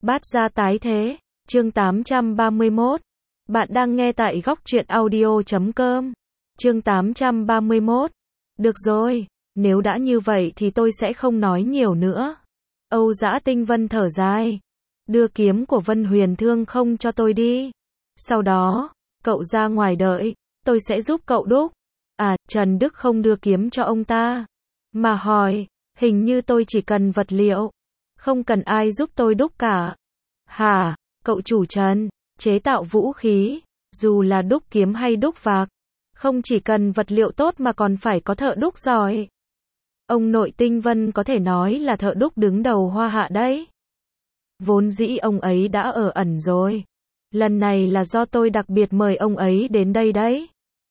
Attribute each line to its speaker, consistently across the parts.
Speaker 1: Bát gia tái thế, chương 831. Bạn đang nghe tại góc truyện audio.com. Chương 831. Được rồi, nếu đã như vậy thì tôi sẽ không nói nhiều nữa. Âu Dã Tinh Vân thở dài. Đưa kiếm của Vân Huyền Thương không cho tôi đi. Sau đó, cậu ra ngoài đợi, tôi sẽ giúp cậu đúc. À, Trần Đức không đưa kiếm cho ông ta. Mà hỏi, hình như tôi chỉ cần vật liệu. Không cần ai giúp tôi đúc cả. Hả, cậu chủ Trần, chế tạo vũ khí, dù là đúc kiếm hay đúc vạc, không chỉ cần vật liệu tốt mà còn phải có thợ đúc giỏi. Ông nội Tinh Vân có thể nói là thợ đúc đứng đầu Hoa Hạ đấy. Vốn dĩ ông ấy đã ở ẩn rồi. Lần này là do tôi đặc biệt mời ông ấy đến đây đấy.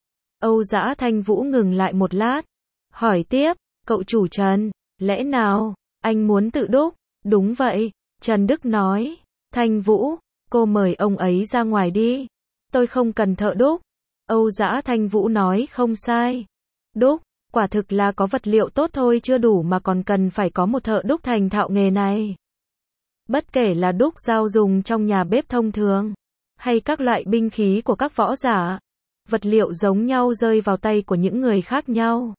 Speaker 1: Âu Dã Thanh Vũ ngừng lại một lát. Hỏi tiếp, cậu chủ Trần, lẽ nào, anh muốn tự đúc? Đúng vậy, Trần Đức nói. Thanh Vũ, cô mời ông ấy ra ngoài đi. Tôi không cần thợ đúc. Âu Dã Thanh Vũ nói không sai. Đúc, quả thực là có vật liệu tốt thôi chưa đủ mà còn cần phải có một thợ đúc thành thạo nghề này. Bất kể là đúc dao dùng trong nhà bếp thông thường, hay các loại binh khí của các võ giả, vật liệu giống nhau rơi vào tay của những người khác nhau.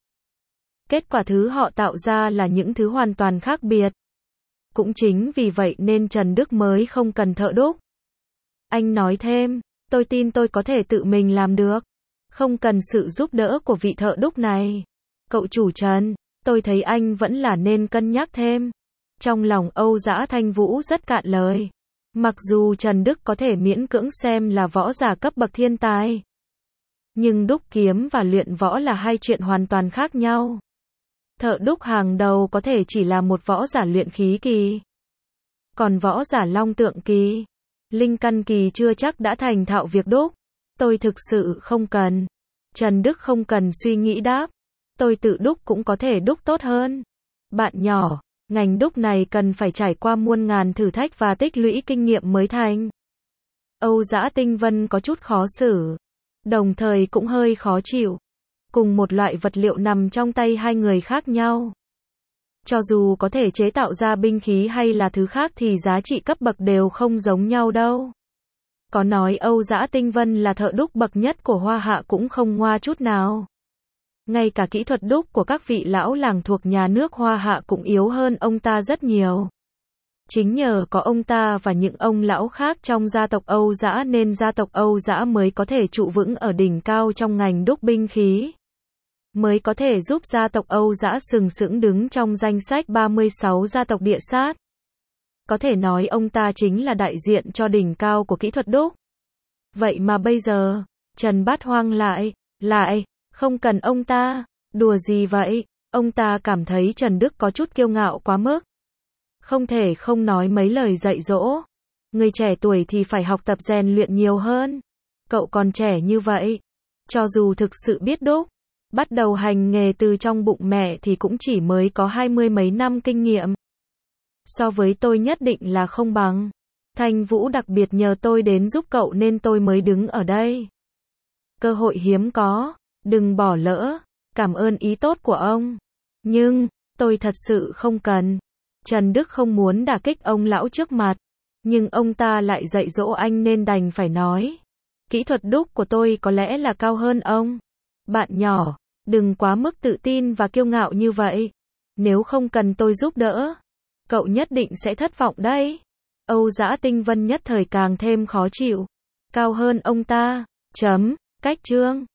Speaker 1: Kết quả thứ họ tạo ra là những thứ hoàn toàn khác biệt. Cũng chính vì vậy nên Trần Đức mới không cần thợ đúc. Anh nói thêm, tôi tin tôi có thể tự mình làm được. Không cần sự giúp đỡ của vị thợ đúc này. Cậu chủ Trần, tôi thấy anh vẫn là nên cân nhắc thêm. Trong lòng Âu Dã Thanh Vũ rất cạn lời. Mặc dù Trần Đức có thể miễn cưỡng xem là võ giả cấp bậc thiên tài, nhưng đúc kiếm và luyện võ là hai chuyện hoàn toàn khác nhau. Thợ đúc hàng đầu có thể chỉ là một võ giả luyện khí kỳ. Còn võ giả long tượng kỳ, linh căn kỳ chưa chắc đã thành thạo việc đúc. Tôi thực sự không cần. Trần Đức không cần suy nghĩ đáp. Tôi tự đúc cũng có thể đúc tốt hơn. Bạn nhỏ, ngành đúc này cần phải trải qua muôn ngàn thử thách và tích lũy kinh nghiệm mới thành. Âu Dã Tinh Vân có chút khó xử, đồng thời cũng hơi khó chịu. Cùng một loại vật liệu nằm trong tay hai người khác nhau. Cho dù có thể chế tạo ra binh khí hay là thứ khác thì giá trị cấp bậc đều không giống nhau đâu. Có nói Âu Dã Tinh Vân là thợ đúc bậc nhất của Hoa Hạ cũng không ngoa chút nào. Ngay cả kỹ thuật đúc của các vị lão làng thuộc nhà nước Hoa Hạ cũng yếu hơn ông ta rất nhiều. Chính nhờ có ông ta và những ông lão khác trong gia tộc Âu Dã nên gia tộc Âu Dã mới có thể trụ vững ở đỉnh cao trong ngành đúc binh khí. Mới có thể giúp gia tộc Âu Dã sừng sững đứng trong danh sách 36 gia tộc địa sát. Có thể nói ông ta chính là đại diện cho đỉnh cao của kỹ thuật đúc. Vậy mà bây giờ, Trần Bát Hoang lại, không cần ông ta. Đùa gì vậy? Ông ta cảm thấy Trần Đức có chút kiêu ngạo quá mức. Không thể không nói mấy lời dạy dỗ. Người trẻ tuổi thì phải học tập rèn luyện nhiều hơn. Cậu còn trẻ như vậy. Cho dù thực sự biết đúc, bắt đầu hành nghề từ trong bụng mẹ thì cũng chỉ mới có 20 mấy năm kinh nghiệm. So với tôi nhất định là không bằng. Thanh Vũ đặc biệt nhờ tôi đến giúp cậu nên tôi mới đứng ở đây. Cơ hội hiếm có, đừng bỏ lỡ. Cảm ơn ý tốt của ông. Nhưng, tôi thật sự không cần. Trần Đức không muốn đả kích ông lão trước mặt. Nhưng ông ta lại dạy dỗ anh nên đành phải nói. Kỹ thuật đúc của tôi có lẽ là cao hơn ông. Bạn nhỏ, đừng quá mức tự tin và kiêu ngạo như vậy. Nếu không cần tôi giúp đỡ, cậu nhất định sẽ thất vọng đấy. Âu Dã Tinh Vân nhất thời càng thêm khó chịu. Cao hơn ông ta. Cách chương.